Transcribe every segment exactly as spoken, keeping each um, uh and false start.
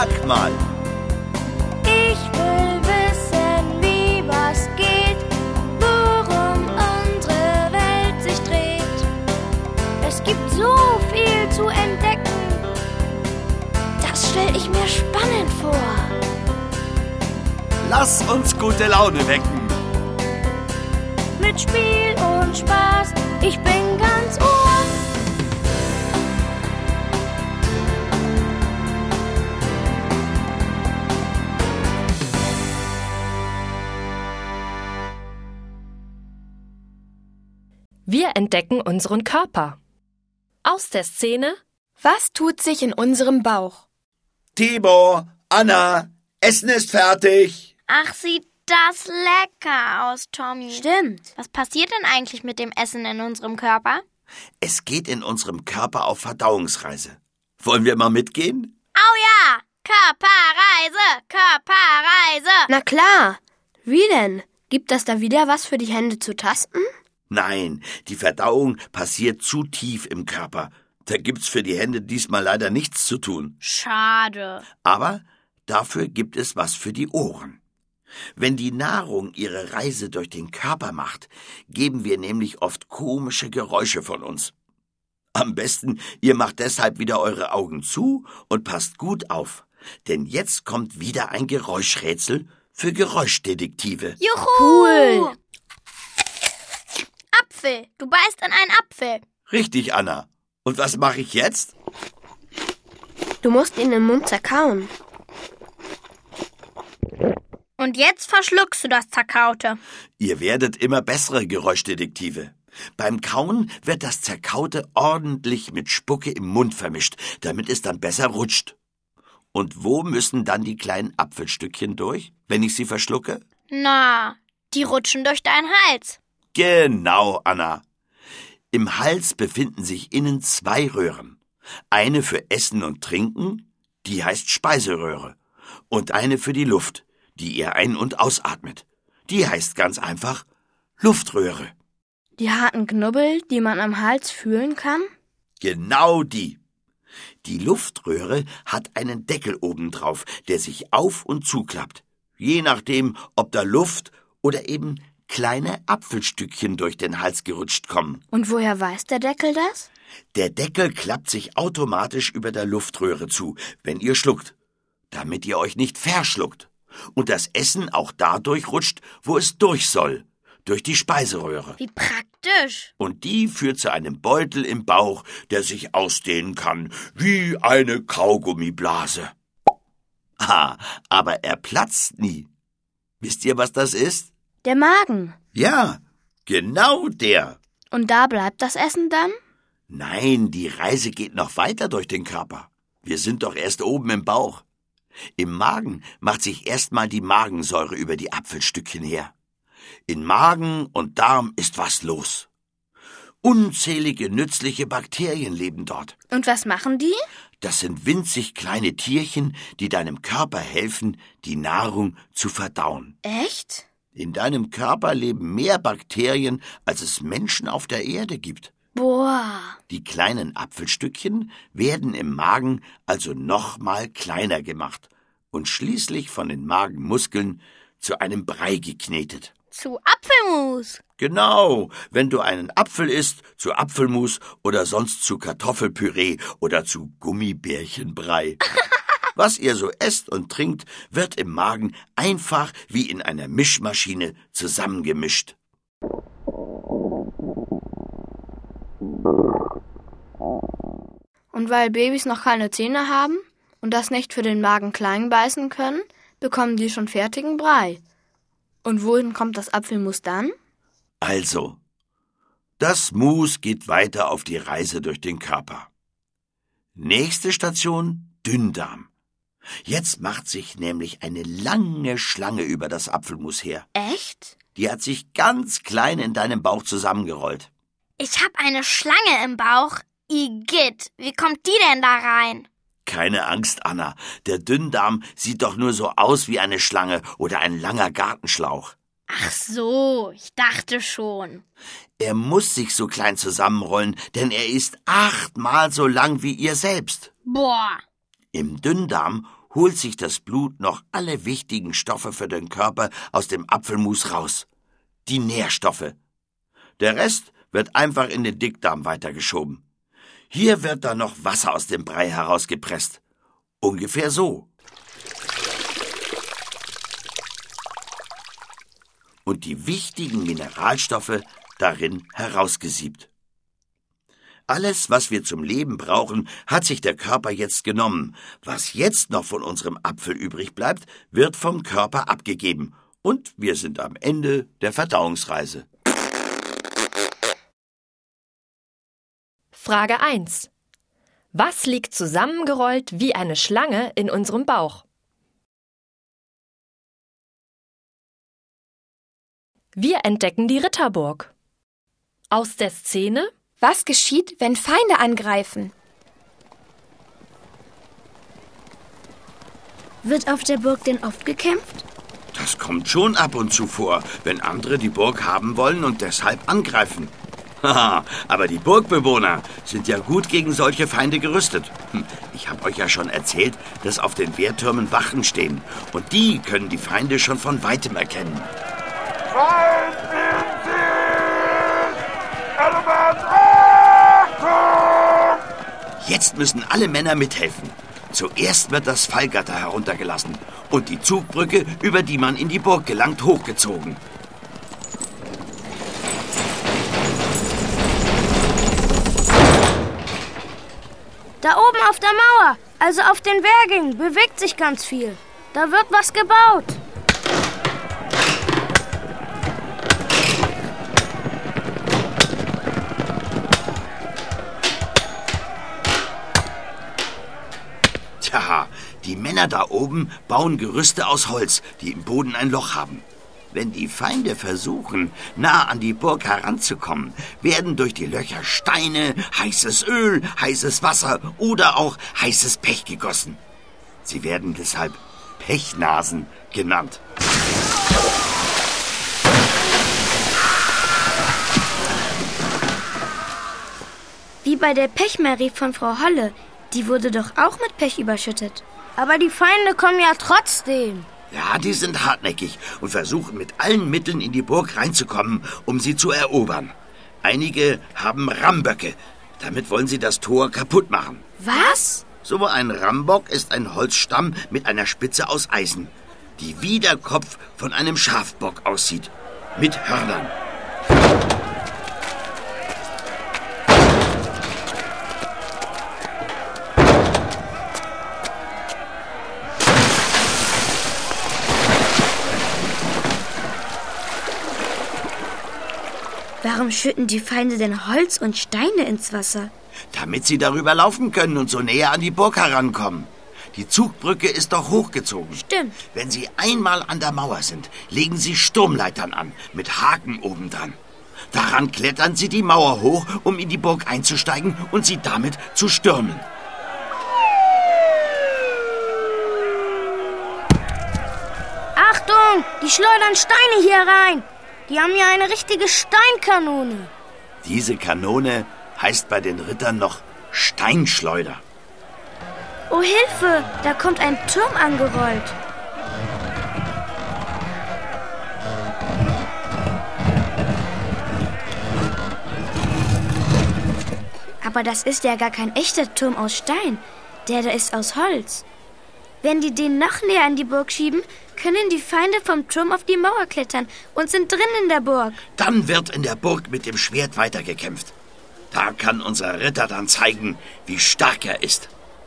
Sag mal. Ich will wissen, wie was geht, worum unsere Welt sich dreht. Es gibt so viel zu entdecken, das stell ich mir spannend vor. Lass uns gute Laune wecken. Mit Spiel und Spaß, ich bin ganz Ohr. Wir entdecken unseren Körper. Aus der Szene: Was tut sich in unserem Bauch? Timo, Anna, Essen ist fertig. Ach, sieht das lecker aus, Tommy. Stimmt. Was passiert denn eigentlich mit dem Essen in unserem Körper? Es geht in unserem Körper auf Verdauungsreise. Wollen wir mal mitgehen? Au ja! Körperreise! Körperreise! Na klar. Wie denn? Gibt das da wieder was für die Hände zu tasten? Nein, die Verdauung passiert zu tief im Körper. Da gibt's für die Hände diesmal leider nichts zu tun. Schade. Aber dafür gibt es was für die Ohren. Wenn die Nahrung ihre Reise durch den Körper macht, geben wir nämlich oft komische Geräusche von uns. Am besten, ihr macht deshalb wieder eure Augen zu und passt gut auf, denn jetzt kommt wieder ein Geräuschrätsel für Geräuschdetektive. Juhu! Cool. Apfel. Du beißt in einen Apfel. Richtig, Anna. Und was mache ich jetzt? Du musst ihn im Mund zerkauen. Und jetzt verschluckst du das Zerkaute. Ihr werdet immer bessere Geräuschdetektive. Beim Kauen wird das Zerkaute ordentlich mit Spucke im Mund vermischt, damit es dann besser rutscht. Und wo müssen dann die kleinen Apfelstückchen durch, wenn ich sie verschlucke? Na, die rutschen durch deinen Hals. Genau, Anna. Im Hals befinden sich innen zwei Röhren. Eine für Essen und Trinken, die heißt Speiseröhre. Und eine für die Luft, die ihr ein- und ausatmet. Die heißt ganz einfach Luftröhre. Die harten Knubbel, die man am Hals fühlen kann? Genau die. Die Luftröhre hat einen Deckel obendrauf, der sich auf- und zuklappt. Je nachdem, ob da Luft oder eben kleine Apfelstückchen durch den Hals gerutscht kommen. Und woher weiß der Deckel das? Der Deckel klappt sich automatisch über der Luftröhre zu, wenn ihr schluckt, damit ihr euch nicht verschluckt. Und das Essen auch dadurch rutscht, wo es durch soll, durch die Speiseröhre. Wie praktisch. Und die führt zu einem Beutel im Bauch, der sich ausdehnen kann, wie eine Kaugummiblase. Ah, aber er platzt nie. Wisst ihr, was das ist? Der Magen. Ja, genau der. Und da bleibt das Essen dann? Nein, die Reise geht noch weiter durch den Körper. Wir sind doch erst oben im Bauch. Im Magen macht sich erstmal die Magensäure über die Apfelstückchen her. In Magen und Darm ist was los. Unzählige nützliche Bakterien leben dort. Und was machen die? Das sind winzig kleine Tierchen, die deinem Körper helfen, die Nahrung zu verdauen. Echt? In deinem Körper leben mehr Bakterien, als es Menschen auf der Erde gibt. Boah. Die kleinen Apfelstückchen werden im Magen also noch mal kleiner gemacht und schließlich von den Magenmuskeln zu einem Brei geknetet. Zu Apfelmus. Genau, wenn du einen Apfel isst, zu Apfelmus oder sonst zu Kartoffelpüree oder zu Gummibärchenbrei. Was ihr so esst und trinkt, wird im Magen einfach wie in einer Mischmaschine zusammengemischt. Und weil Babys noch keine Zähne haben und das nicht für den Magen klein beißen können, bekommen die schon fertigen Brei. Und wohin kommt das Apfelmus dann? Also, das Mus geht weiter auf die Reise durch den Körper. Nächste Station, Dünndarm. Jetzt macht sich nämlich eine lange Schlange über das Apfelmus her. Echt? Die hat sich ganz klein in deinem Bauch zusammengerollt. Ich hab eine Schlange im Bauch. Igitt, wie kommt die denn da rein? Keine Angst, Anna. Der Dünndarm sieht doch nur so aus wie eine Schlange oder ein langer Gartenschlauch. Ach so, ich dachte schon. Er muss sich so klein zusammenrollen, denn er ist achtmal so lang wie ihr selbst. Boah. Im Dünndarm holt sich das Blut noch alle wichtigen Stoffe für den Körper aus dem Apfelmus raus. Die Nährstoffe. Der Rest wird einfach in den Dickdarm weitergeschoben. Hier wird dann noch Wasser aus dem Brei herausgepresst. Ungefähr so. Und die wichtigen Mineralstoffe darin herausgesiebt. Alles, was wir zum Leben brauchen, hat sich der Körper jetzt genommen. Was jetzt noch von unserem Apfel übrig bleibt, wird vom Körper abgegeben. Und wir sind am Ende der Verdauungsreise. Frage eins. Was liegt zusammengerollt wie eine Schlange in unserem Bauch? Wir entdecken die Ritterburg. Aus der Szene: Was geschieht, wenn Feinde angreifen? Wird auf der Burg denn oft gekämpft? Das kommt schon ab und zu vor, wenn andere die Burg haben wollen und deshalb angreifen. Haha, aber die Burgbewohner sind ja gut gegen solche Feinde gerüstet. Hm, ich habe euch ja schon erzählt, dass auf den Wehrtürmen Wachen stehen. Und die können die Feinde schon von Weitem erkennen. Feind in Sicht! Element Achtung! Jetzt müssen alle Männer mithelfen. Zuerst wird das Fallgatter heruntergelassen und die Zugbrücke, über die man in die Burg gelangt, hochgezogen. Da oben auf der Mauer, also auf den Wehrgängen, bewegt sich ganz viel. Da wird was gebaut. Tja, die Männer da oben bauen Gerüste aus Holz, die im Boden ein Loch haben. Wenn die Feinde versuchen, nah an die Burg heranzukommen, werden durch die Löcher Steine, heißes Öl, heißes Wasser oder auch heißes Pech gegossen. Sie werden deshalb Pechnasen genannt. Wie bei der Pechmarie von Frau Holle. Die wurde doch auch mit Pech überschüttet. Aber die Feinde kommen ja trotzdem. Ja, die sind hartnäckig und versuchen mit allen Mitteln in die Burg reinzukommen, um sie zu erobern. Einige haben Rammböcke. Damit wollen sie das Tor kaputt machen. Was? So ein Rammbock ist ein Holzstamm mit einer Spitze aus Eisen, die wie der Kopf von einem Schafbock aussieht. Mit Hörnern. Warum schütten die Feinde denn Holz und Steine ins Wasser? Damit sie darüber laufen können und so näher an die Burg herankommen. Die Zugbrücke ist doch hochgezogen. Stimmt. Wenn sie einmal an der Mauer sind, legen sie Sturmleitern an, mit Haken obendran. Daran klettern sie die Mauer hoch, um in die Burg einzusteigen und sie damit zu stürmen. Achtung! Die schleudern Steine hier rein. Die haben ja eine richtige Steinkanone. Diese Kanone heißt bei den Rittern noch Steinschleuder. Oh, Hilfe! Da kommt ein Turm angerollt. Aber das ist ja gar kein echter Turm aus Stein. Der da ist aus Holz. Wenn die den noch näher an die Burg schieben, können die Feinde vom Turm auf die Mauer klettern und sind drin in der Burg. Dann wird in der Burg mit dem Schwert weitergekämpft. Da kann unser Ritter dann zeigen, wie stark er ist.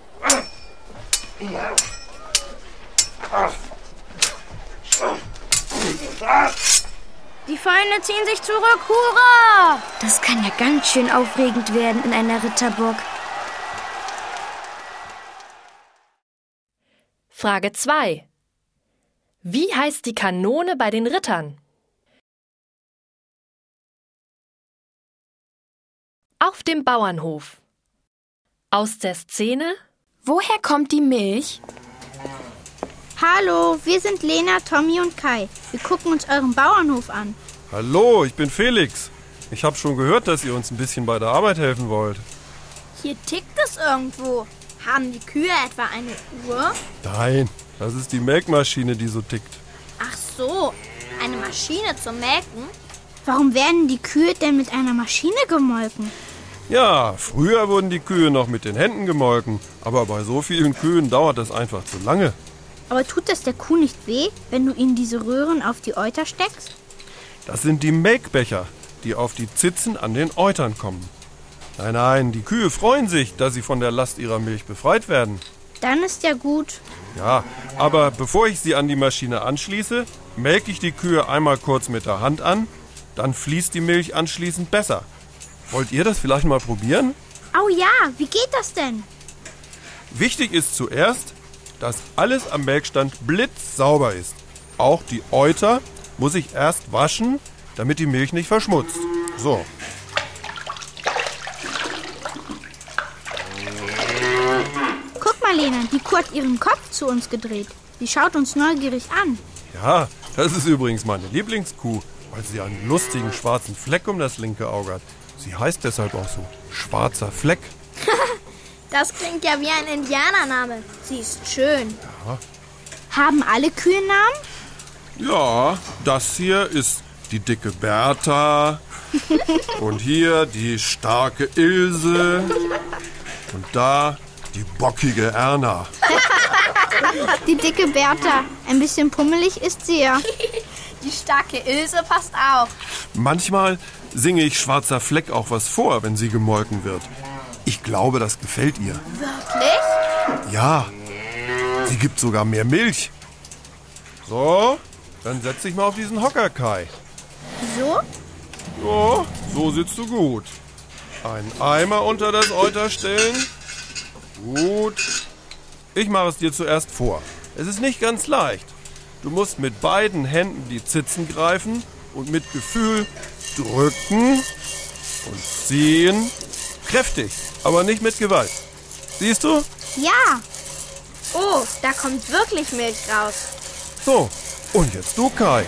Die Feinde ziehen sich zurück, hurra! Das kann ja ganz schön aufregend werden in einer Ritterburg. Frage zwei. Wie heißt die Kanone bei den Rittern? Auf dem Bauernhof. Aus der Szene: Woher kommt die Milch? Hallo, wir sind Lena, Tommy und Kai. Wir gucken uns euren Bauernhof an. Hallo, ich bin Felix. Ich habe schon gehört, dass ihr uns ein bisschen bei der Arbeit helfen wollt. Hier tickt es irgendwo. Haben die Kühe etwa eine Uhr? Nein, das ist die Melkmaschine, die so tickt. Ach so, eine Maschine zum Melken? Warum werden die Kühe denn mit einer Maschine gemolken? Ja, früher wurden die Kühe noch mit den Händen gemolken, aber bei so vielen Kühen dauert das einfach zu lange. Aber tut es der Kuh nicht weh, wenn du ihnen diese Röhren auf die Euter steckst? Das sind die Melkbecher, die auf die Zitzen an den Eutern kommen. Nein, nein, die Kühe freuen sich, dass sie von der Last ihrer Milch befreit werden. Dann ist ja gut. Ja, aber bevor ich sie an die Maschine anschließe, melke ich die Kühe einmal kurz mit der Hand an, dann fließt die Milch anschließend besser. Wollt ihr das vielleicht mal probieren? Oh ja, wie geht das denn? Wichtig ist zuerst, dass alles am Melkstand blitzsauber ist. Auch die Euter muss ich erst waschen, damit die Milch nicht verschmutzt. So. Guck mal, Lena, die Kuh hat ihren Kopf zu uns gedreht. Sie schaut uns neugierig an. Ja, das ist übrigens meine Lieblingskuh, weil sie einen lustigen schwarzen Fleck um das linke Auge hat. Sie heißt deshalb auch so Schwarzer Fleck. Das klingt ja wie ein Indianername. Sie ist schön. Ja. Haben alle Kühe Namen? Ja, das hier ist die dicke Bertha und hier die starke Ilse und da die bockige Erna. Die dicke Bertha. Ein bisschen pummelig ist sie ja. Die starke Ilse passt auch. Manchmal singe ich Schwarzer Fleck auch was vor, wenn sie gemolken wird. Ich glaube, das gefällt ihr. Wirklich? Ja, sie gibt sogar mehr Milch. So, dann setz dich mal auf diesen Hocker, Kai. So? Ja, so sitzt du gut. Einen Eimer unter das Euter stellen. Gut. Ich mache es dir zuerst vor. Es ist nicht ganz leicht. Du musst mit beiden Händen die Zitzen greifen und mit Gefühl drücken und ziehen. Kräftig, aber nicht mit Gewalt. Siehst du? Ja. Oh, da kommt wirklich Milch raus. So, und jetzt du, Kai.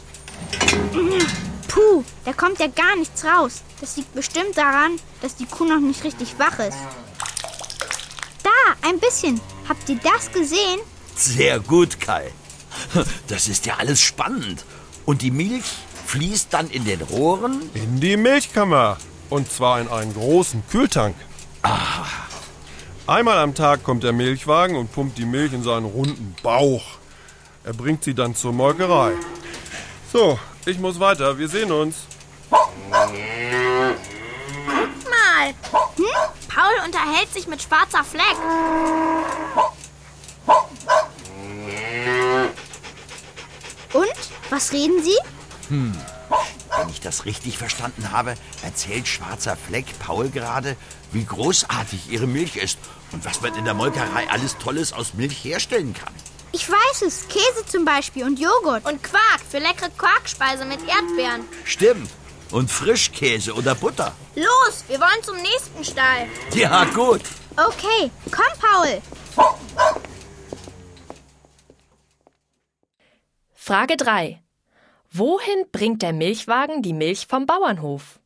Puh, da kommt ja gar nichts raus. Das liegt bestimmt daran, dass die Kuh noch nicht richtig wach ist. Da, ein bisschen. Habt ihr das gesehen? Sehr gut, Kai. Das ist ja alles spannend. Und die Milch fließt dann in den Rohren? In die Milchkammer. Und zwar in einen großen Kühltank. Ah. Einmal am Tag kommt der Milchwagen und pumpt die Milch in seinen runden Bauch. Er bringt sie dann zur Molkerei. So, ich muss weiter. Wir sehen uns. Guck mal. Hm? Paul unterhält sich mit Schwarzer Fleck. Und? Was reden sie? Hm. Wenn ich das richtig verstanden habe, erzählt Schwarzer Fleck Paul gerade, wie großartig ihre Milch ist und was man in der Molkerei alles Tolles aus Milch herstellen kann. Ich weiß es. Käse zum Beispiel und Joghurt. Und Quark für leckere Quarkspeise mit Erdbeeren. Stimmt. Und Frischkäse oder Butter. Los, wir wollen zum nächsten Stall. Ja, gut. Okay, komm, Paul. Frage drei. Wohin bringt der Milchwagen die Milch vom Bauernhof?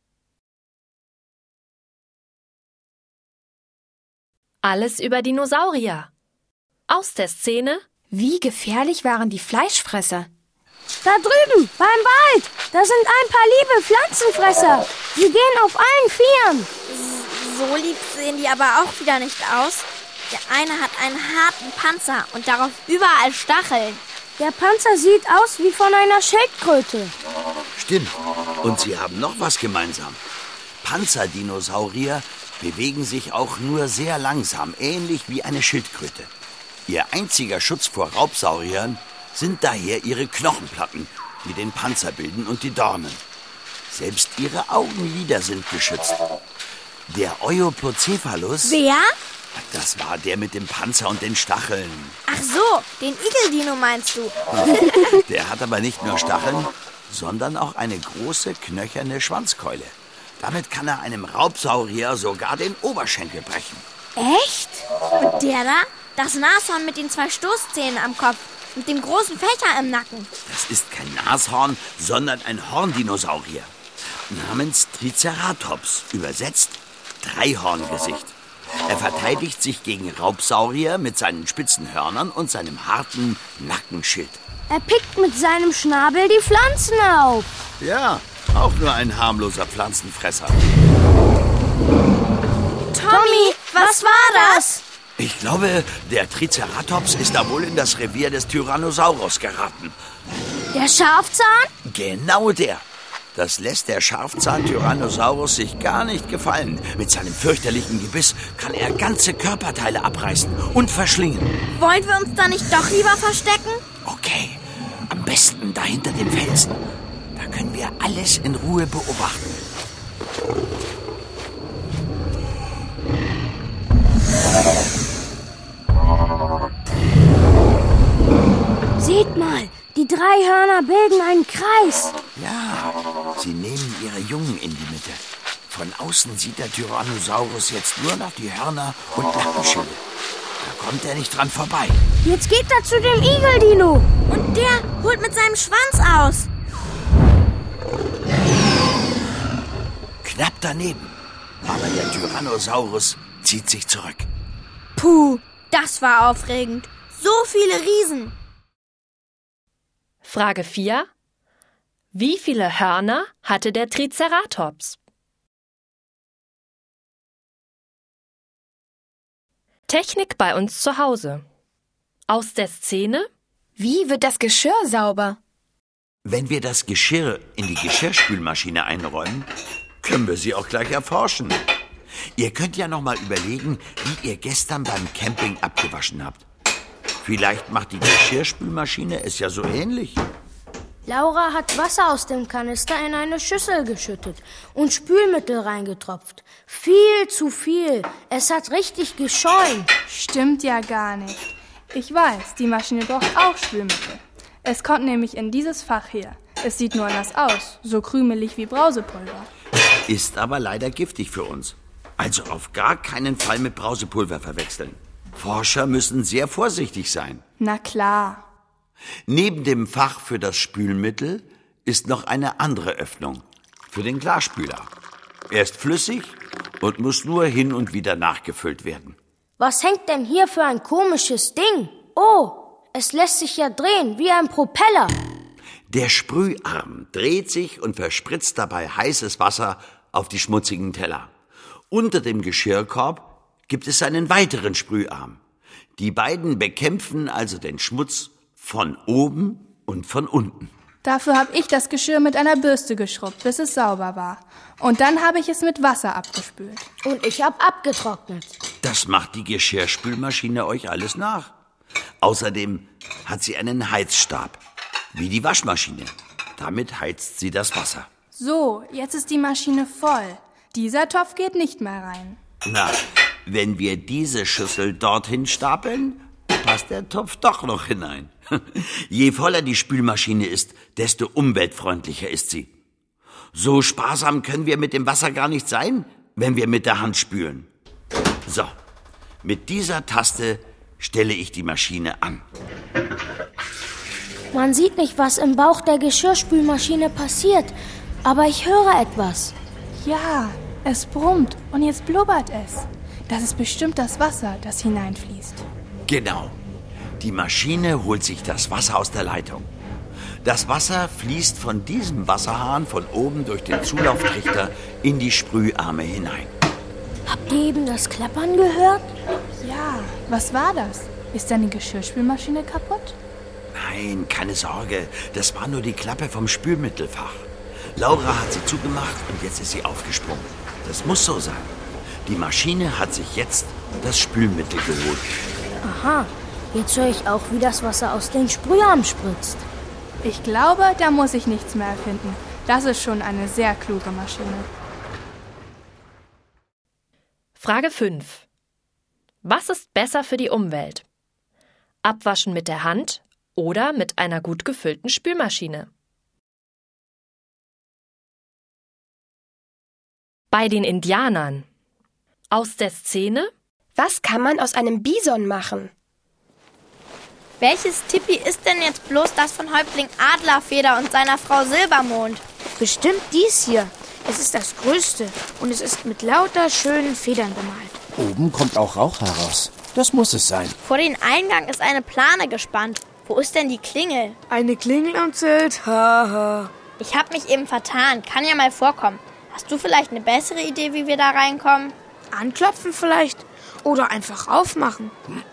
Alles über Dinosaurier. Aus der Szene: Wie gefährlich waren die Fleischfresser? Da drüben, beim Wald, da sind ein paar liebe Pflanzenfresser. Sie gehen auf allen Vieren. So lieb sehen die aber auch wieder nicht aus. Der eine hat einen harten Panzer und darauf überall Stacheln. Der Panzer sieht aus wie von einer Schildkröte. Stimmt. Und sie haben noch was gemeinsam. Panzerdinosaurier bewegen sich auch nur sehr langsam, ähnlich wie eine Schildkröte. Ihr einziger Schutz vor Raubsauriern sind daher ihre Knochenplatten, die den Panzer bilden und die Dornen. Selbst ihre Augenlider sind geschützt. Der Euoplocephalus... Wer? Das war der mit dem Panzer und den Stacheln. Ach so, den Igeldino meinst du? Der hat aber nicht nur Stacheln, sondern auch eine große, knöcherne Schwanzkeule. Damit kann er einem Raubsaurier sogar den Oberschenkel brechen. Echt? Und der da? Das Nashorn mit den zwei Stoßzähnen am Kopf und dem großen Fächer im Nacken. Das ist kein Nashorn, sondern ein Horndinosaurier. Namens Triceratops, übersetzt Dreihorngesicht. Er verteidigt sich gegen Raubsaurier mit seinen spitzen Hörnern und seinem harten Nackenschild. Er pickt mit seinem Schnabel die Pflanzen auf. Ja, auch nur ein harmloser Pflanzenfresser. Tommy, was war das? Ich glaube, der Triceratops ist da wohl in das Revier des Tyrannosaurus geraten. Der Schafzahn? Genau der. Das lässt der Schafzahn-Tyrannosaurus sich gar nicht gefallen. Mit seinem fürchterlichen Gebiss kann er ganze Körperteile abreißen und verschlingen. Wollen wir uns da nicht doch lieber verstecken? Okay, am besten da hinter dem Felsen. Da können wir alles in Ruhe beobachten. Seht mal, die drei Hörner bilden einen Kreis. Ja, sie nehmen ihre Jungen in die Mitte. Von außen sieht der Tyrannosaurus jetzt nur noch die Hörner und Nackenschilde. Da kommt er nicht dran vorbei. Jetzt geht er zu dem Igel-Dino. Und der holt mit seinem Schwanz aus. Knapp daneben. Aber der Tyrannosaurus zieht sich zurück. Puh, das war aufregend. So viele Riesen. Frage vier. Wie viele Hörner hatte der Triceratops? Technik bei uns zu Hause. Aus der Szene: Wie wird das Geschirr sauber? Wenn wir das Geschirr in die Geschirrspülmaschine einräumen, können wir sie auch gleich erforschen. Ihr könnt ja noch mal überlegen, wie ihr gestern beim Camping abgewaschen habt. Vielleicht macht die Geschirrspülmaschine es ja so ähnlich. Laura hat Wasser aus dem Kanister in eine Schüssel geschüttet und Spülmittel reingetropft. Viel zu viel. Es hat richtig geschäumt. Stimmt ja gar nicht. Ich weiß, die Maschine braucht auch Spülmittel. Es kommt nämlich in dieses Fach hier. Es sieht nur anders aus, so krümelig wie Brausepulver. Ist aber leider giftig für uns. Also auf gar keinen Fall mit Brausepulver verwechseln. Forscher müssen sehr vorsichtig sein. Na klar. Neben dem Fach für das Spülmittel ist noch eine andere Öffnung für den Glasspüler. Er ist flüssig und muss nur hin und wieder nachgefüllt werden. Was hängt denn hier für ein komisches Ding? Oh, es lässt sich ja drehen wie ein Propeller. Der Sprüharm dreht sich und verspritzt dabei heißes Wasser auf die schmutzigen Teller. Unter dem Geschirrkorb gibt es einen weiteren Sprüharm. Die beiden bekämpfen also den Schmutz von oben und von unten. Dafür habe ich das Geschirr mit einer Bürste geschrubbt, bis es sauber war. Und dann habe ich es mit Wasser abgespült. Und ich habe abgetrocknet. Das macht die Geschirrspülmaschine euch alles nach. Außerdem hat sie einen Heizstab, wie die Waschmaschine. Damit heizt sie das Wasser. So, jetzt ist die Maschine voll. Dieser Topf geht nicht mehr rein. Na, wenn wir diese Schüssel dorthin stapeln, passt der Topf doch noch hinein. Je voller die Spülmaschine ist, desto umweltfreundlicher ist sie. So sparsam können wir mit dem Wasser gar nicht sein, wenn wir mit der Hand spülen. So, mit dieser Taste stelle ich die Maschine an. Man sieht nicht, was im Bauch der Geschirrspülmaschine passiert, aber ich höre etwas. Ja, es brummt und jetzt blubbert es. Das ist bestimmt das Wasser, das hineinfließt. Genau. Die Maschine holt sich das Wasser aus der Leitung. Das Wasser fließt von diesem Wasserhahn von oben durch den Zulauftrichter in die Sprüharme hinein. Habt ihr eben das Klappern gehört? Ja, was war das? Ist deine Geschirrspülmaschine kaputt? Nein, keine Sorge. Das war nur die Klappe vom Spülmittelfach. Laura hat sie zugemacht und jetzt ist sie aufgesprungen. Das muss so sein. Die Maschine hat sich jetzt das Spülmittel geholt. Aha, jetzt höre ich auch, wie das Wasser aus den Sprüharmen spritzt. Ich glaube, da muss ich nichts mehr erfinden. Das ist schon eine sehr kluge Maschine. Frage fünf. Was ist besser für die Umwelt? Abwaschen mit der Hand oder mit einer gut gefüllten Spülmaschine? Bei den Indianern. Aus der Szene: Was kann man aus einem Bison machen? Welches Tipi ist denn jetzt bloß das von Häuptling Adlerfeder und seiner Frau Silbermond? Bestimmt dies hier. Es ist das größte und es ist mit lauter schönen Federn bemalt. Oben kommt auch Rauch heraus. Das muss es sein. Vor den Eingang ist eine Plane gespannt. Wo ist denn die Klingel? Eine Klingel am Zelt? Haha. Ich hab mich eben vertan. Kann ja mal vorkommen. Hast du vielleicht eine bessere Idee, wie wir da reinkommen? Anklopfen vielleicht? Oder einfach aufmachen?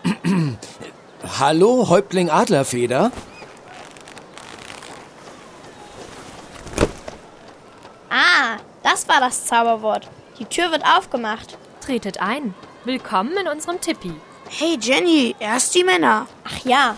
Hallo, Häuptling Adlerfeder? Ah, das war das Zauberwort. Die Tür wird aufgemacht. Tretet ein. Willkommen in unserem Tipi. Hey Jenny, erst die Männer. Ach ja.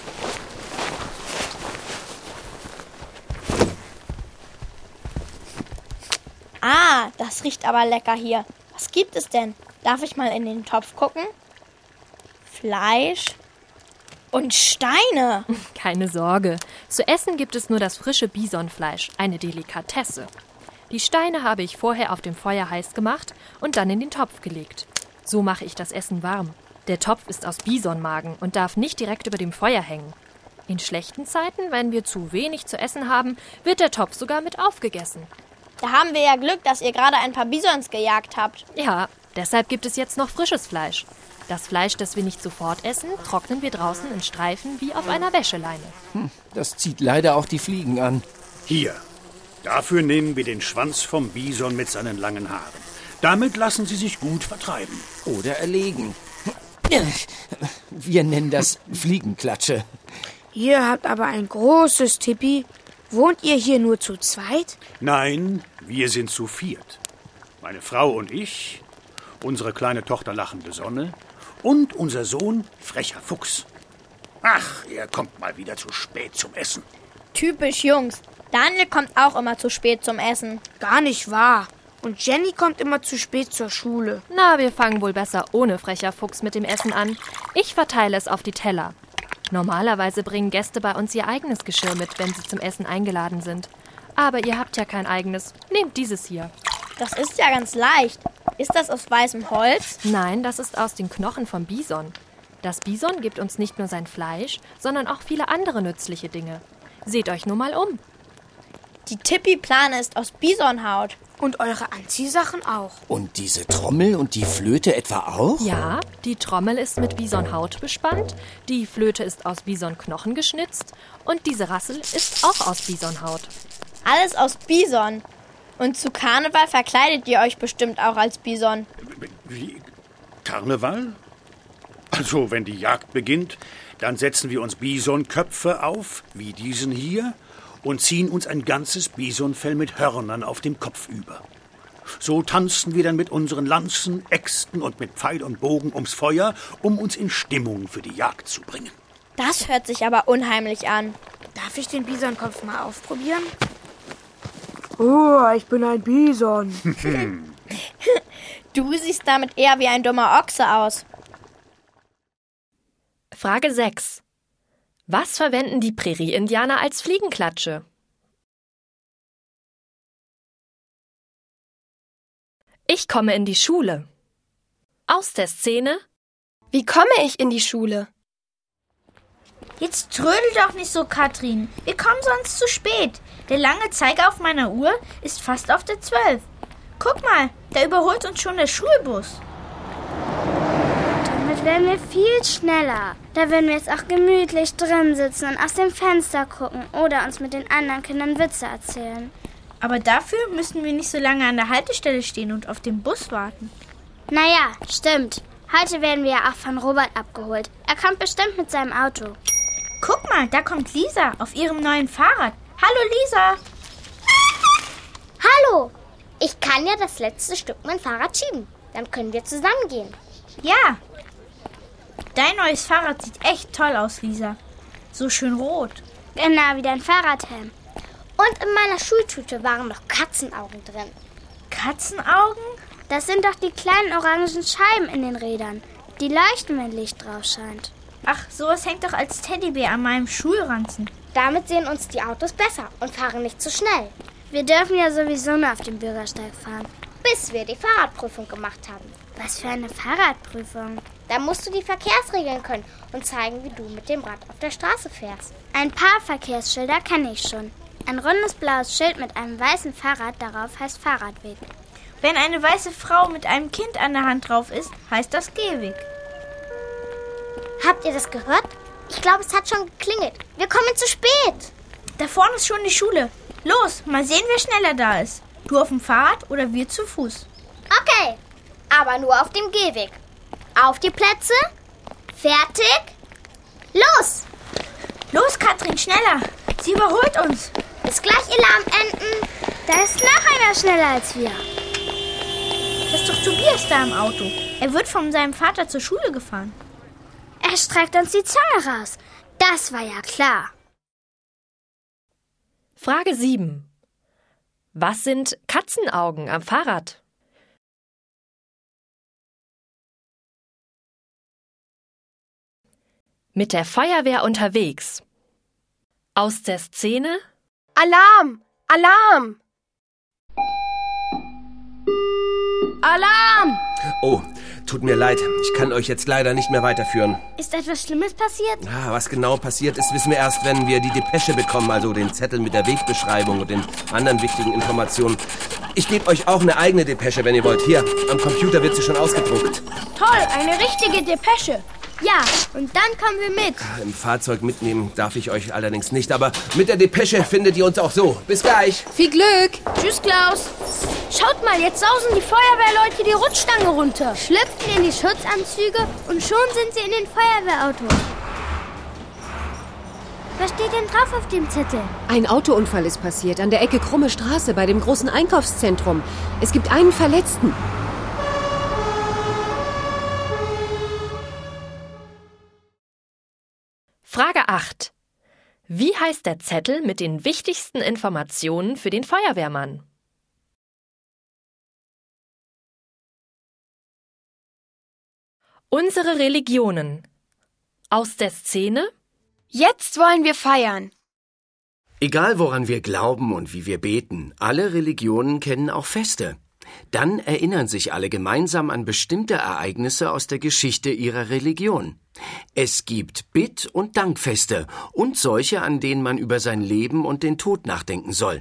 Ah, das riecht aber lecker hier. Was gibt es denn? Darf ich mal in den Topf gucken? Fleisch und Steine. Keine Sorge. Zu essen gibt es nur das frische Bisonfleisch, eine Delikatesse. Die Steine habe ich vorher auf dem Feuer heiß gemacht und dann in den Topf gelegt. So mache ich das Essen warm. Der Topf ist aus Bisonmagen und darf nicht direkt über dem Feuer hängen. In schlechten Zeiten, wenn wir zu wenig zu essen haben, wird der Topf sogar mit aufgegessen. Da haben wir ja Glück, dass ihr gerade ein paar Bisons gejagt habt. Ja, deshalb gibt es jetzt noch frisches Fleisch. Das Fleisch, das wir nicht sofort essen, trocknen wir draußen in Streifen wie auf einer Wäscheleine. Hm, das zieht leider auch die Fliegen an. Hier, dafür nehmen wir den Schwanz vom Bison mit seinen langen Haaren. Damit lassen sie sich gut vertreiben. Oder erlegen. Wir nennen das Fliegenklatsche. Ihr habt aber ein großes Tipi. Wohnt ihr hier nur zu zweit? Nein, wir sind zu viert. Meine Frau und ich, unsere kleine Tochter Lachende Sonne und unser Sohn Frecher Fuchs. Ach, er kommt mal wieder zu spät zum Essen. Typisch Jungs. Daniel kommt auch immer zu spät zum Essen. Gar nicht wahr. Und Jenny kommt immer zu spät zur Schule. Na, wir fangen wohl besser ohne Frecher Fuchs mit dem Essen an. Ich verteile es auf die Teller. Normalerweise bringen Gäste bei uns ihr eigenes Geschirr mit, wenn sie zum Essen eingeladen sind. Aber ihr habt ja kein eigenes. Nehmt dieses hier. Das ist ja ganz leicht. Ist das aus weißem Holz? Nein, das ist aus den Knochen vom Bison. Das Bison gibt uns nicht nur sein Fleisch, sondern auch viele andere nützliche Dinge. Seht euch nur mal um. Die Tipi-Plane ist aus Bisonhaut. Und eure Anziehsachen auch. Und diese Trommel und die Flöte etwa auch? Ja, die Trommel ist mit Bisonhaut bespannt, die Flöte ist aus Bisonknochen geschnitzt und diese Rassel ist auch aus Bisonhaut. Alles aus Bison. Und zu Karneval verkleidet ihr euch bestimmt auch als Bison. Wie? Karneval? Also, wenn die Jagd beginnt, dann setzen wir uns Bisonköpfe auf, wie diesen hier, und ziehen uns ein ganzes Bisonfell mit Hörnern auf dem Kopf über. So tanzen wir dann mit unseren Lanzen, Äxten und mit Pfeil und Bogen ums Feuer, um uns in Stimmung für die Jagd zu bringen. Das hört sich aber unheimlich an. Darf ich den Bisonkopf mal aufprobieren? Oh, ich bin ein Bison. Du siehst damit eher wie ein dummer Ochse aus. Frage sechs. Was verwenden die Prärie-Indianer als Fliegenklatsche? Ich komme in die Schule. Aus der Szene. Wie komme ich in die Schule? Jetzt trödel doch nicht so, Katrin. Wir kommen sonst zu spät. Der lange Zeiger auf meiner Uhr ist fast auf der zwölf. Guck mal, da überholt uns schon der Schulbus. Damit wären wir viel schneller. Da würden wir jetzt auch gemütlich drin sitzen und aus dem Fenster gucken oder uns mit den anderen Kindern Witze erzählen. Aber dafür müssen wir nicht so lange an der Haltestelle stehen und auf den Bus warten. Naja, stimmt. Heute werden wir ja auch von Robert abgeholt. Er kommt bestimmt mit seinem Auto. Guck mal, da kommt Lisa auf ihrem neuen Fahrrad. Hallo Lisa. Hallo. Ich kann ja das letzte Stück mein Fahrrad schieben. Dann können wir zusammen gehen. Ja. Dein neues Fahrrad sieht echt toll aus, Lisa. So schön rot. Genau wie dein Fahrradhelm. Und in meiner Schultüte waren noch Katzenaugen drin. Katzenaugen? Das sind doch die kleinen orangen Scheiben in den Rädern. Die leuchten, wenn Licht drauf scheint. Ach, sowas hängt doch als Teddybär an meinem Schulranzen. Damit sehen uns die Autos besser und fahren nicht zu schnell. Wir dürfen ja sowieso nur auf dem Bürgersteig fahren. Bis wir die Fahrradprüfung gemacht haben. Was für eine Fahrradprüfung? Da musst du die Verkehrsregeln können und zeigen, wie du mit dem Rad auf der Straße fährst. Ein paar Verkehrsschilder kenne ich schon. Ein rundes blaues Schild mit einem weißen Fahrrad darauf heißt Fahrradweg. Wenn eine weiße Frau mit einem Kind an der Hand drauf ist, heißt das Gehweg. Habt ihr das gehört? Ich glaube, es hat schon geklingelt. Wir kommen zu spät. Da vorne ist schon die Schule. Los, mal sehen, wer schneller da ist. Du auf dem Fahrrad oder wir zu Fuß. Okay, aber nur auf dem Gehweg. Auf die Plätze. Fertig. Los! Los, Katrin, schneller. Sie überholt uns. Bis gleich, ihr Lahmenten. Da ist noch einer schneller als wir. Das ist doch Tobias da im Auto. Er wird von seinem Vater zur Schule gefahren. Er streckt uns die Zunge raus. Das war ja klar. Frage sieben. Was sind Katzenaugen am Fahrrad? Mit der Feuerwehr unterwegs. Aus der Szene. Alarm! Alarm! Alarm! Oh, tut mir leid. Ich kann euch jetzt leider nicht mehr weiterführen. Ist etwas Schlimmes passiert? Ah, was genau passiert ist, wissen wir erst, wenn wir die Depesche bekommen, also den Zettel mit der Wegbeschreibung und den anderen wichtigen Informationen. Ich gebe euch auch eine eigene Depesche, wenn ihr wollt. Hier, am Computer wird sie schon ausgedruckt. Toll, eine richtige Depesche. Ja, und dann kommen wir mit. Im Fahrzeug mitnehmen darf ich euch allerdings nicht, aber mit der Depesche findet ihr uns auch so. Bis gleich. Viel Glück. Tschüss, Klaus. Schaut mal, jetzt sausen die Feuerwehrleute die Rutschstange runter. Schlüpfen in die Schutzanzüge und schon sind sie in den Feuerwehrautos. Was steht denn drauf auf dem Zettel? Ein Autounfall ist passiert an der Ecke Krumme Straße bei dem großen Einkaufszentrum. Es gibt einen Verletzten. Frage acht. Wie heißt der Zettel mit den wichtigsten Informationen für den Feuerwehrmann? Unsere Religionen. Aus der Szene. Jetzt wollen wir feiern. Egal woran wir glauben und wie wir beten, alle Religionen kennen auch Feste. Dann erinnern sich alle gemeinsam an bestimmte Ereignisse aus der Geschichte ihrer Religion. Es gibt Bitt- und Dankfeste und solche, an denen man über sein Leben und den Tod nachdenken soll.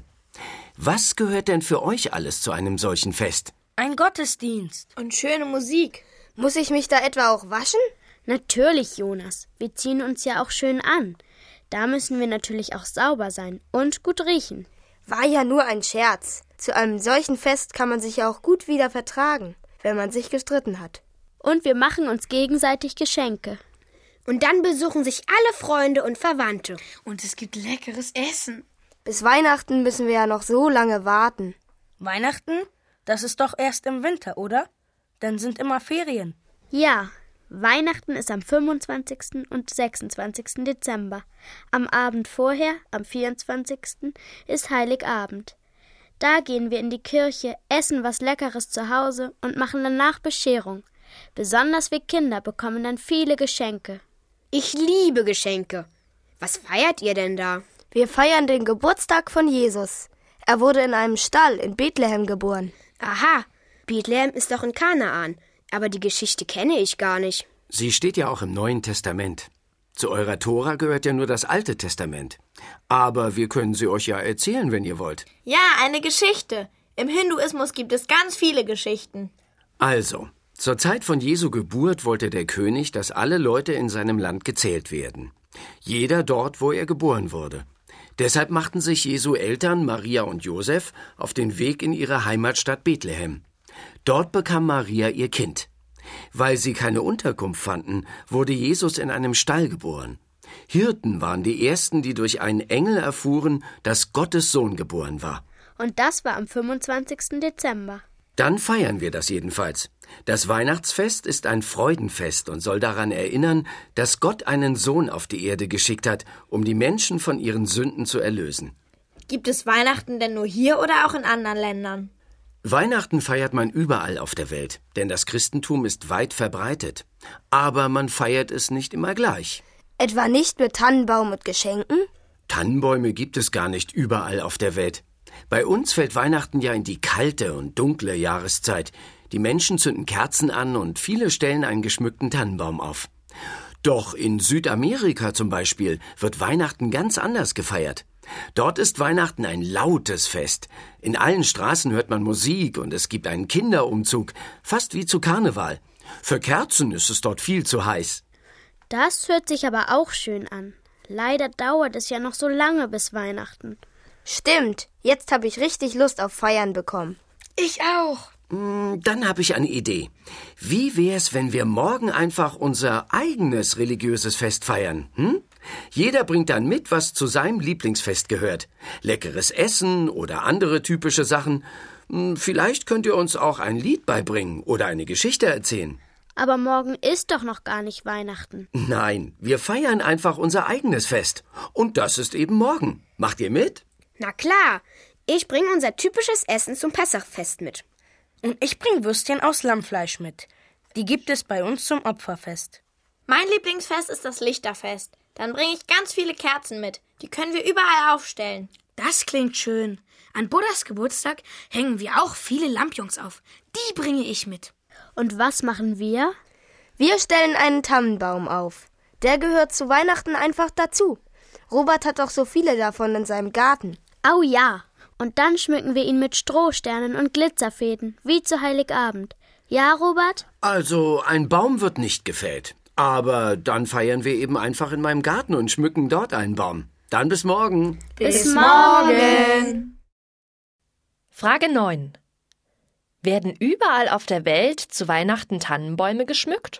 Was gehört denn für euch alles zu einem solchen Fest? Ein Gottesdienst. Und schöne Musik. Muss ich mich da etwa auch waschen? Natürlich, Jonas. Wir ziehen uns ja auch schön an. Da müssen wir natürlich auch sauber sein und gut riechen. War ja nur ein Scherz. Zu einem solchen Fest kann man sich ja auch gut wieder vertragen, wenn man sich gestritten hat. Und wir machen uns gegenseitig Geschenke. Und dann besuchen sich alle Freunde und Verwandte. Und es gibt leckeres Essen. Bis Weihnachten müssen wir ja noch so lange warten. Weihnachten? Das ist doch erst im Winter, oder? Dann sind immer Ferien. Ja, Weihnachten ist am fünfundzwanzigsten und sechsundzwanzigsten Dezember. Am Abend vorher, am vierundzwanzigsten ist Heiligabend. Da gehen wir in die Kirche, essen was Leckeres zu Hause und machen danach Bescherung. Besonders wir Kinder bekommen dann viele Geschenke. Ich liebe Geschenke. Was feiert ihr denn da? Wir feiern den Geburtstag von Jesus. Er wurde in einem Stall in Bethlehem geboren. Aha, Bethlehem ist doch in Kanaan. Aber die Geschichte kenne ich gar nicht. Sie steht ja auch im Neuen Testament. Zu eurer Tora gehört ja nur das Alte Testament. Aber wir können sie euch ja erzählen, wenn ihr wollt. Ja, eine Geschichte. Im Hinduismus gibt es ganz viele Geschichten. Also, zur Zeit von Jesu Geburt wollte der König, dass alle Leute in seinem Land gezählt werden. Jeder dort, wo er geboren wurde. Deshalb machten sich Jesu Eltern, Maria und Josef, auf den Weg in ihre Heimatstadt Bethlehem. Dort bekam Maria ihr Kind. Weil sie keine Unterkunft fanden, wurde Jesus in einem Stall geboren. Hirten waren die ersten, die durch einen Engel erfuhren, dass Gottes Sohn geboren war. Und das war am fünfundzwanzigsten Dezember. Dann feiern wir das jedenfalls. Das Weihnachtsfest ist ein Freudenfest und soll daran erinnern, dass Gott einen Sohn auf die Erde geschickt hat, um die Menschen von ihren Sünden zu erlösen. Gibt es Weihnachten denn nur hier oder auch in anderen Ländern? Weihnachten feiert man überall auf der Welt, denn das Christentum ist weit verbreitet. Aber man feiert es nicht immer gleich. Etwa nicht mit Tannenbaum und Geschenken? Tannenbäume gibt es gar nicht überall auf der Welt. Bei uns fällt Weihnachten ja in die kalte und dunkle Jahreszeit. Die Menschen zünden Kerzen an und viele stellen einen geschmückten Tannenbaum auf. Doch in Südamerika zum Beispiel wird Weihnachten ganz anders gefeiert. Dort ist Weihnachten ein lautes Fest. In allen Straßen hört man Musik und es gibt einen Kinderumzug, fast wie zu Karneval. Für Kerzen ist es dort viel zu heiß. Das hört sich aber auch schön an. Leider dauert es ja noch so lange bis Weihnachten. Stimmt, jetzt habe ich richtig Lust auf Feiern bekommen. Ich auch. Dann habe ich eine Idee. Wie wär's, wenn wir morgen einfach unser eigenes religiöses Fest feiern? Hm? Jeder bringt dann mit, was zu seinem Lieblingsfest gehört. Leckeres Essen oder andere typische Sachen. Vielleicht könnt ihr uns auch ein Lied beibringen oder eine Geschichte erzählen. Aber morgen ist doch noch gar nicht Weihnachten. Nein, wir feiern einfach unser eigenes Fest. Und das ist eben morgen. Macht ihr mit? Na klar, ich bringe unser typisches Essen zum Pessachfest mit. Und ich bringe Würstchen aus Lammfleisch mit. Die gibt es bei uns zum Opferfest. Mein Lieblingsfest ist das Lichterfest. Dann bringe ich ganz viele Kerzen mit. Die können wir überall aufstellen. Das klingt schön. An Buddhas Geburtstag hängen wir auch viele Lampions auf. Die bringe ich mit. Und was machen wir? Wir stellen einen Tannenbaum auf. Der gehört zu Weihnachten einfach dazu. Robert hat doch so viele davon in seinem Garten. Oh ja. Und dann schmücken wir ihn mit Strohsternen und Glitzerfäden, wie zu Heiligabend. Ja, Robert? Also, ein Baum wird nicht gefällt. Aber dann feiern wir eben einfach in meinem Garten und schmücken dort einen Baum. Dann bis morgen. Bis morgen. Frage neun. Werden überall auf der Welt zu Weihnachten Tannenbäume geschmückt?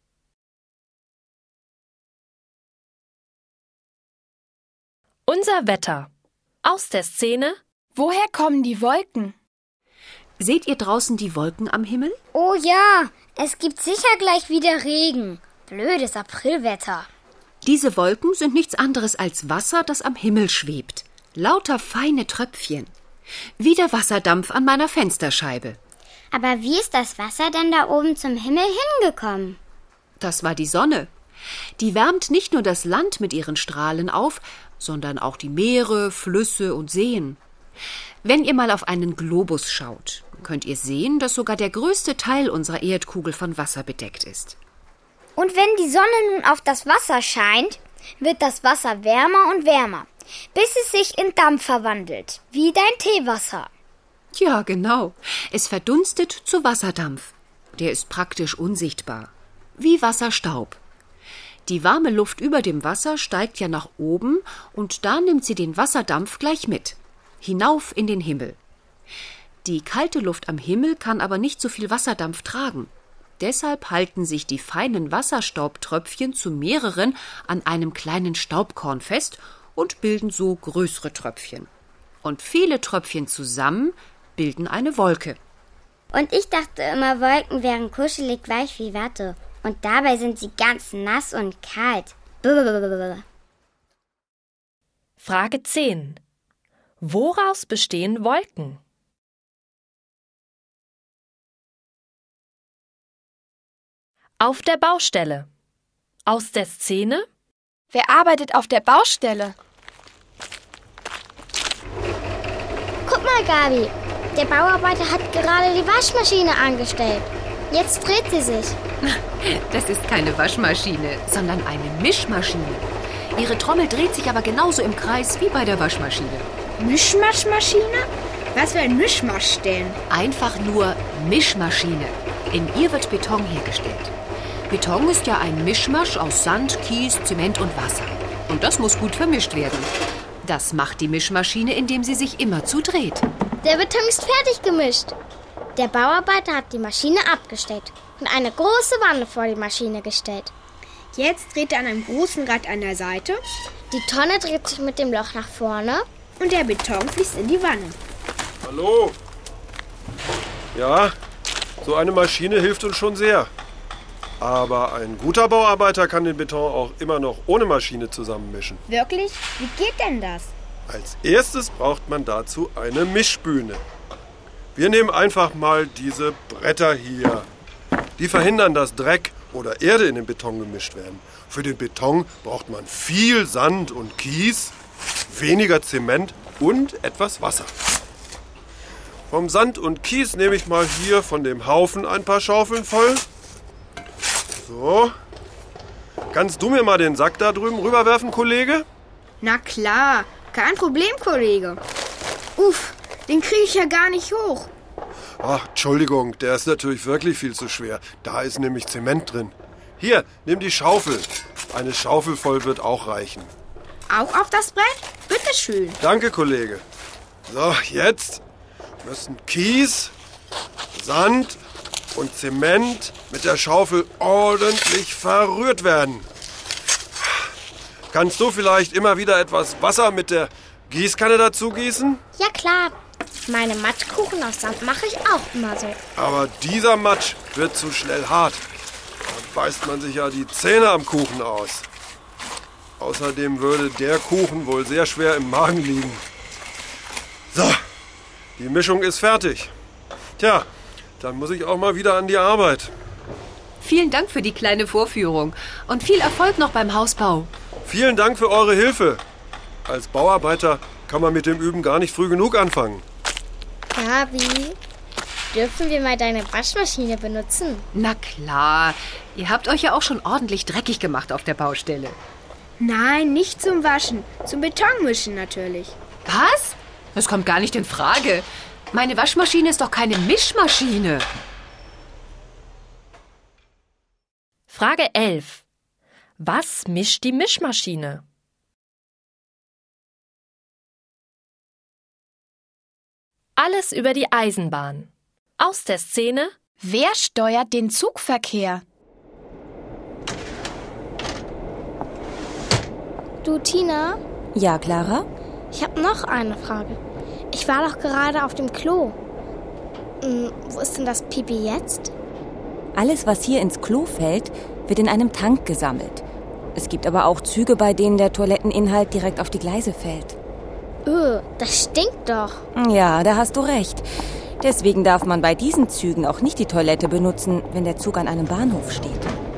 Unser Wetter. Aus der Szene. Woher kommen die Wolken? Seht ihr draußen die Wolken am Himmel? Oh ja, es gibt sicher gleich wieder Regen. Blödes Aprilwetter. Diese Wolken sind nichts anderes als Wasser, das am Himmel schwebt. Lauter feine Tröpfchen. Wie der Wasserdampf an meiner Fensterscheibe. Aber wie ist das Wasser denn da oben zum Himmel hingekommen? Das war die Sonne. Die wärmt nicht nur das Land mit ihren Strahlen auf, sondern auch die Meere, Flüsse und Seen. Wenn ihr mal auf einen Globus schaut, könnt ihr sehen, dass sogar der größte Teil unserer Erdkugel von Wasser bedeckt ist. Und wenn die Sonne nun auf das Wasser scheint, wird das Wasser wärmer und wärmer, bis es sich in Dampf verwandelt, wie dein Teewasser. Ja, genau. Es verdunstet zu Wasserdampf. Der ist praktisch unsichtbar, wie Wasserstaub. Die warme Luft über dem Wasser steigt ja nach oben und da nimmt sie den Wasserdampf gleich mit, hinauf in den Himmel. Die kalte Luft am Himmel kann aber nicht so viel Wasserdampf tragen. Deshalb halten sich die feinen Wasserstaubtröpfchen zu mehreren an einem kleinen Staubkorn fest und bilden so größere Tröpfchen. Und viele Tröpfchen zusammen bilden eine Wolke. Und ich dachte immer, Wolken wären kuschelig weich wie Watte. Und dabei sind sie ganz nass und kalt. Blablabla. Frage zehn. Woraus bestehen Wolken? Auf der Baustelle. Aus der Szene. Wer arbeitet auf der Baustelle? Guck mal, Gabi. Der Bauarbeiter hat gerade die Waschmaschine angestellt. Jetzt dreht sie sich. Das ist keine Waschmaschine, sondern eine Mischmaschine. Ihre Trommel dreht sich aber genauso im Kreis wie bei der Waschmaschine. Mischmaschmaschine? Was will ein Mischmasch denn? Einfach nur Mischmaschine. In ihr wird Beton hergestellt. Beton ist ja ein Mischmasch aus Sand, Kies, Zement und Wasser. Und das muss gut vermischt werden. Das macht die Mischmaschine, indem sie sich immerzu dreht. Der Beton ist fertig gemischt. Der Bauarbeiter hat die Maschine abgestellt und eine große Wanne vor die Maschine gestellt. Jetzt dreht er an einem großen Rad an der Seite. Die Tonne dreht sich mit dem Loch nach vorne. Und der Beton fließt in die Wanne. Hallo? Ja, so eine Maschine hilft uns schon sehr. Aber ein guter Bauarbeiter kann den Beton auch immer noch ohne Maschine zusammenmischen. Wirklich? Wie geht denn das? Als erstes braucht man dazu eine Mischbühne. Wir nehmen einfach mal diese Bretter hier. Die verhindern, dass Dreck oder Erde in den Beton gemischt werden. Für den Beton braucht man viel Sand und Kies, weniger Zement und etwas Wasser. Vom Sand und Kies nehme ich mal hier von dem Haufen ein paar Schaufeln voll. So. Kannst du mir mal den Sack da drüben rüberwerfen, Kollege? Na klar. Kein Problem, Kollege. Uff, den kriege ich ja gar nicht hoch. Ach, Entschuldigung, der ist natürlich wirklich viel zu schwer. Da ist nämlich Zement drin. Hier, nimm die Schaufel. Eine Schaufel voll wird auch reichen. Auch auf das Brett? Bitteschön. Danke, Kollege. So, jetzt müssen Kies, Sand und Zement mit der Schaufel ordentlich verrührt werden. Kannst du vielleicht immer wieder etwas Wasser mit der Gießkanne dazu gießen? Ja, klar. Meine Matschkuchen aus Sand mache ich auch immer so. Aber dieser Matsch wird zu schnell hart. Dann beißt man sich ja die Zähne am Kuchen aus. Außerdem würde der Kuchen wohl sehr schwer im Magen liegen. So, die Mischung ist fertig. Tja, dann muss ich auch mal wieder an die Arbeit. Vielen Dank für die kleine Vorführung und viel Erfolg noch beim Hausbau. Vielen Dank für eure Hilfe. Als Bauarbeiter kann man mit dem Üben gar nicht früh genug anfangen. Gabi, dürfen wir mal deine Waschmaschine benutzen? Na klar, ihr habt euch ja auch schon ordentlich dreckig gemacht auf der Baustelle. Nein, nicht zum Waschen, zum Betonmischen natürlich. Was? Das kommt gar nicht in Frage. Meine Waschmaschine ist doch keine Mischmaschine. Frage elf. Was mischt die Mischmaschine? Alles über die Eisenbahn. Aus der Szene: Wer steuert den Zugverkehr? Du, Tina? Ja, Clara? Ich habe noch eine Frage. Ich war doch gerade auf dem Klo. Hm, wo ist denn das Pipi jetzt? Alles, was hier ins Klo fällt, wird in einem Tank gesammelt. Es gibt aber auch Züge, bei denen der Toiletteninhalt direkt auf die Gleise fällt. Öh, das stinkt doch. Ja, da hast du recht. Deswegen darf man bei diesen Zügen auch nicht die Toilette benutzen, wenn der Zug an einem Bahnhof steht.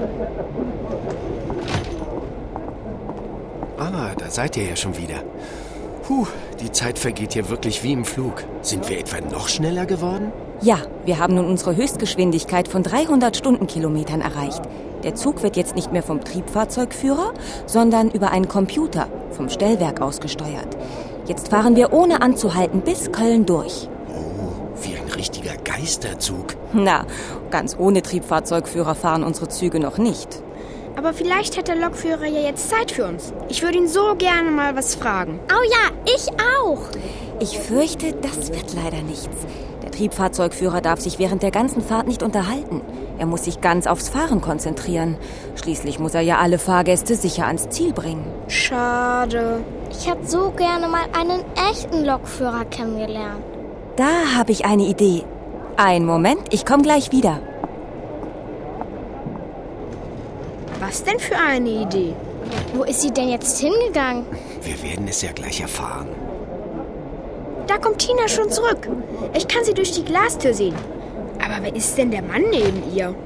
Ah, da seid ihr ja schon wieder. Puh, die Zeit vergeht hier wirklich wie im Flug. Sind wir etwa noch schneller geworden? Ja, wir haben nun unsere Höchstgeschwindigkeit von dreihundert Stundenkilometern erreicht. Der Zug wird jetzt nicht mehr vom Triebfahrzeugführer, sondern über einen Computer vom Stellwerk aus gesteuert. Jetzt fahren wir ohne anzuhalten bis Köln durch. Oh, wie ein richtiger Geisterzug. Na, ganz ohne Triebfahrzeugführer fahren unsere Züge noch nicht. Aber vielleicht hat der Lokführer ja jetzt Zeit für uns. Ich würde ihn so gerne mal was fragen. Oh ja, ich auch. Ich fürchte, das wird leider nichts. Der Triebfahrzeugführer darf sich während der ganzen Fahrt nicht unterhalten. Er muss sich ganz aufs Fahren konzentrieren. Schließlich muss er ja alle Fahrgäste sicher ans Ziel bringen. Schade. Ich hätte so gerne mal einen echten Lokführer kennengelernt. Da habe ich eine Idee. Einen Moment, ich komme gleich wieder. Was denn für eine Idee? Wo ist sie denn jetzt hingegangen? Wir werden es ja gleich erfahren. Da kommt Tina schon zurück. Ich kann sie durch die Glastür sehen. Aber wer ist denn der Mann neben ihr?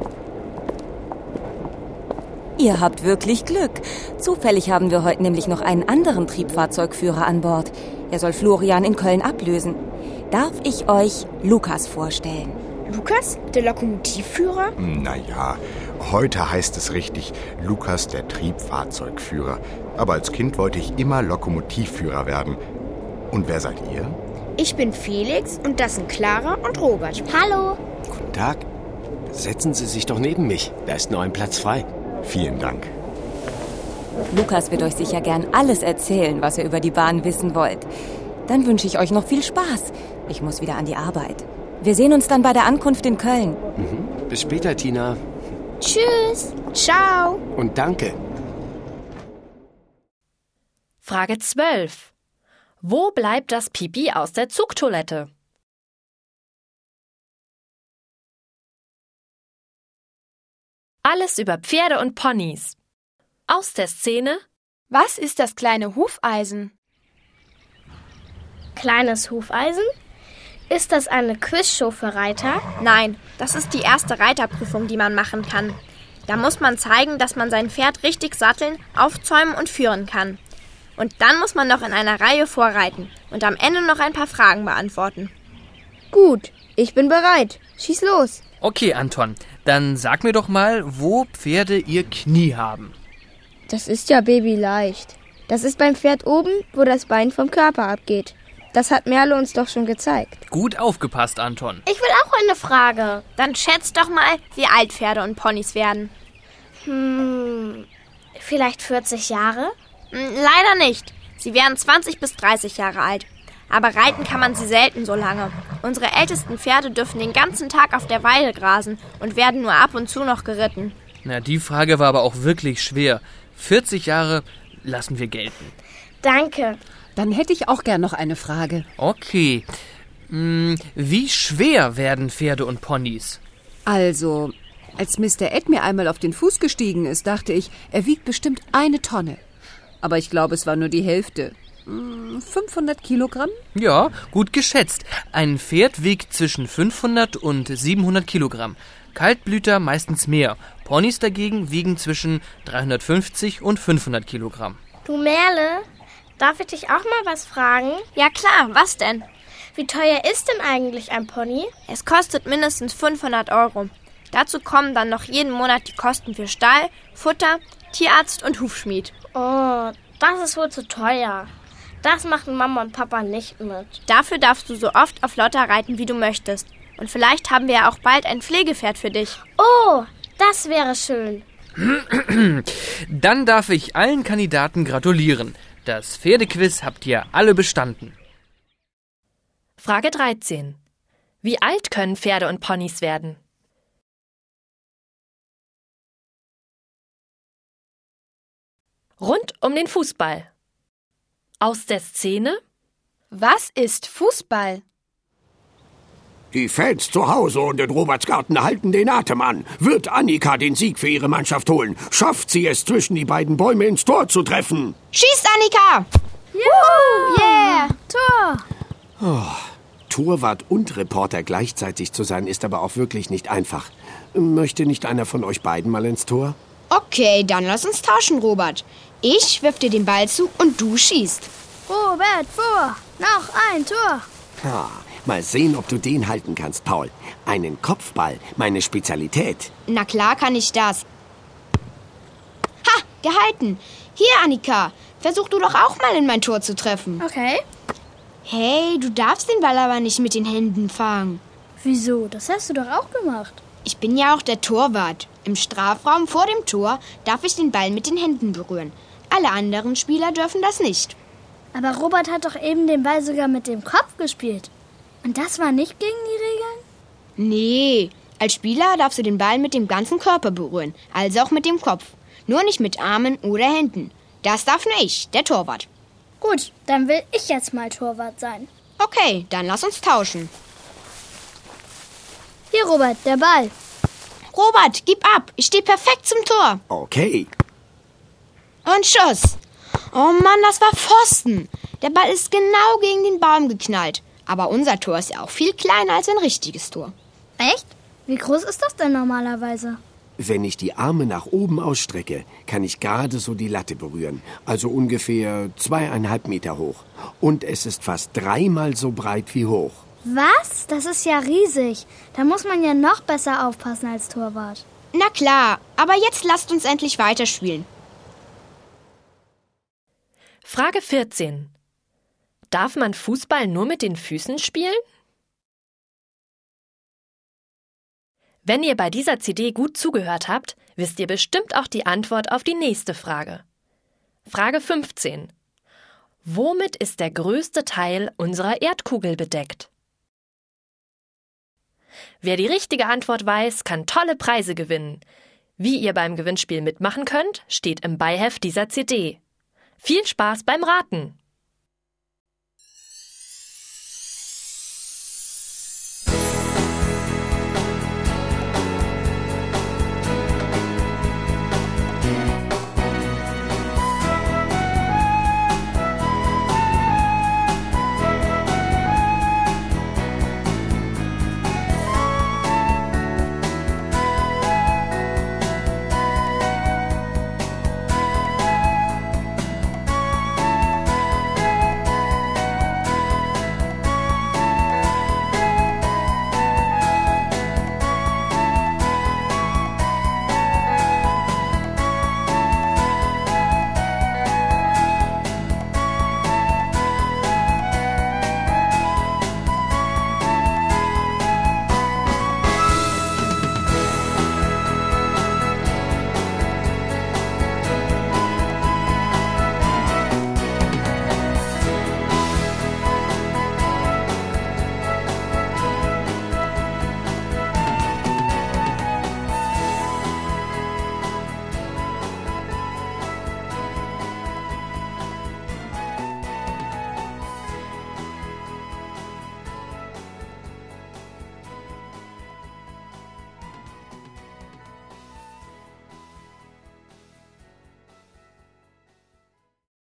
Ihr habt wirklich Glück. Zufällig haben wir heute nämlich noch einen anderen Triebfahrzeugführer an Bord. Er soll Florian in Köln ablösen. Darf ich euch Lukas vorstellen? Lukas, der Lokomotivführer? Naja, heute heißt es richtig Lukas, der Triebfahrzeugführer. Aber als Kind wollte ich immer Lokomotivführer werden. Und wer seid ihr? Ich bin Felix und das sind Clara und Robert. Hallo. Guten Tag. Setzen Sie sich doch neben mich. Da ist noch ein Platz frei. Vielen Dank. Lukas wird euch sicher gern alles erzählen, was ihr über die Bahn wissen wollt. Dann wünsche ich euch noch viel Spaß. Ich muss wieder an die Arbeit. Wir sehen uns dann bei der Ankunft in Köln. Mhm. Bis später, Tina. Tschüss. Ciao. Und danke. Frage zwölf. Wo bleibt das Pipi aus der Zugtoilette? Alles über Pferde und Ponys. Aus der Szene: Was ist das kleine Hufeisen? Kleines Hufeisen? Ist das eine Quizshow für Reiter? Nein, das ist die erste Reiterprüfung, die man machen kann. Da muss man zeigen, dass man sein Pferd richtig satteln, aufzäumen und führen kann. Und dann muss man noch in einer Reihe vorreiten und am Ende noch ein paar Fragen beantworten. Gut, ich bin bereit. Schieß los. Okay, Anton, dann sag mir doch mal, wo Pferde ihr Knie haben. Das ist ja babyleicht. Das ist beim Pferd oben, wo das Bein vom Körper abgeht. Das hat Merle uns doch schon gezeigt. Gut aufgepasst, Anton. Ich will auch eine Frage. Dann schätzt doch mal, wie alt Pferde und Ponys werden. Hm, vielleicht vierzig Jahre? Leider nicht. Sie werden zwanzig bis dreißig Jahre alt. Aber reiten kann man sie selten so lange. Unsere ältesten Pferde dürfen den ganzen Tag auf der Weide grasen und werden nur ab und zu noch geritten. Na, die Frage war aber auch wirklich schwer. vierzig Jahre lassen wir gelten. Danke. Dann hätte ich auch gern noch eine Frage. Okay. Hm, wie schwer werden Pferde und Ponys? Also, als Mister Ed mir einmal auf den Fuß gestiegen ist, dachte ich, er wiegt bestimmt eine Tonne. Aber ich glaube, es war nur die Hälfte. fünfhundert Kilogramm? Ja, gut geschätzt. Ein Pferd wiegt zwischen fünfhundert und siebenhundert Kilogramm. Kaltblüter meistens mehr. Ponys dagegen wiegen zwischen dreihundertfünfzig und fünfhundert Kilogramm. Du Merle, darf ich dich auch mal was fragen? Ja klar, was denn? Wie teuer ist denn eigentlich ein Pony? Es kostet mindestens fünfhundert Euro. Dazu kommen dann noch jeden Monat die Kosten für Stall, Futter, Tierarzt und Hufschmied. Oh, das ist wohl zu teuer. Das machen Mama und Papa nicht mit. Dafür darfst du so oft auf Lotta reiten, wie du möchtest. Und vielleicht haben wir ja auch bald ein Pflegepferd für dich. Oh, das wäre schön. Dann darf ich allen Kandidaten gratulieren. Das Pferdequiz habt ihr alle bestanden. Frage dreizehn. Wie alt können Pferde und Ponys werden? Rund um den Fußball. Aus der Szene? Was ist Fußball? Die Fans zu Hause und in Robertsgarten halten den Atem an. Wird Annika den Sieg für ihre Mannschaft holen? Schafft sie es, zwischen die beiden Bäume ins Tor zu treffen? Schießt, Annika! Juhu! Yeah! Tor! Oh, Torwart und Reporter gleichzeitig zu sein, ist aber auch wirklich nicht einfach. Möchte nicht einer von euch beiden mal ins Tor? Okay, dann lass uns tauschen, Robert. Ich wirf dir den Ball zu und du schießt. Robert, vor! Noch ein Tor! Ha, mal sehen, ob du den halten kannst, Paul. Einen Kopfball, meine Spezialität. Na klar kann ich das. Ha, gehalten. Hier, Annika, versuch du doch auch mal in mein Tor zu treffen. Okay. Hey, du darfst den Ball aber nicht mit den Händen fangen. Wieso? Das hast du doch auch gemacht. Ich bin ja auch der Torwart. Im Strafraum vor dem Tor darf ich den Ball mit den Händen berühren. Alle anderen Spieler dürfen das nicht. Aber Robert hat doch eben den Ball sogar mit dem Kopf gespielt. Und das war nicht gegen die Regeln? Nee, als Spieler darfst du den Ball mit dem ganzen Körper berühren, also auch mit dem Kopf. Nur nicht mit Armen oder Händen. Das darf nur ich, der Torwart. Gut, dann will ich jetzt mal Torwart sein. Okay, dann lass uns tauschen. Hier, Robert, der Ball. Robert, gib ab. Ich stehe perfekt zum Tor. Okay. Und Schuss. Oh Mann, das war Pfosten. Der Ball ist genau gegen den Baum geknallt. Aber unser Tor ist ja auch viel kleiner als ein richtiges Tor. Echt? Wie groß ist das denn normalerweise? Wenn ich die Arme nach oben ausstrecke, kann ich gerade so die Latte berühren. Also ungefähr zweieinhalb Meter hoch. Und es ist fast dreimal so breit wie hoch. Was? Das ist ja riesig. Da muss man ja noch besser aufpassen als Torwart. Na klar, aber jetzt lasst uns endlich weiterspielen. Frage vierzehn. Darf man Fußball nur mit den Füßen spielen? Wenn ihr bei dieser C D gut zugehört habt, wisst ihr bestimmt auch die Antwort auf die nächste Frage. Frage fünfzehn. Womit ist der größte Teil unserer Erdkugel bedeckt? Wer die richtige Antwort weiß, kann tolle Preise gewinnen. Wie ihr beim Gewinnspiel mitmachen könnt, steht im Beiheft dieser C D. Viel Spaß beim Raten!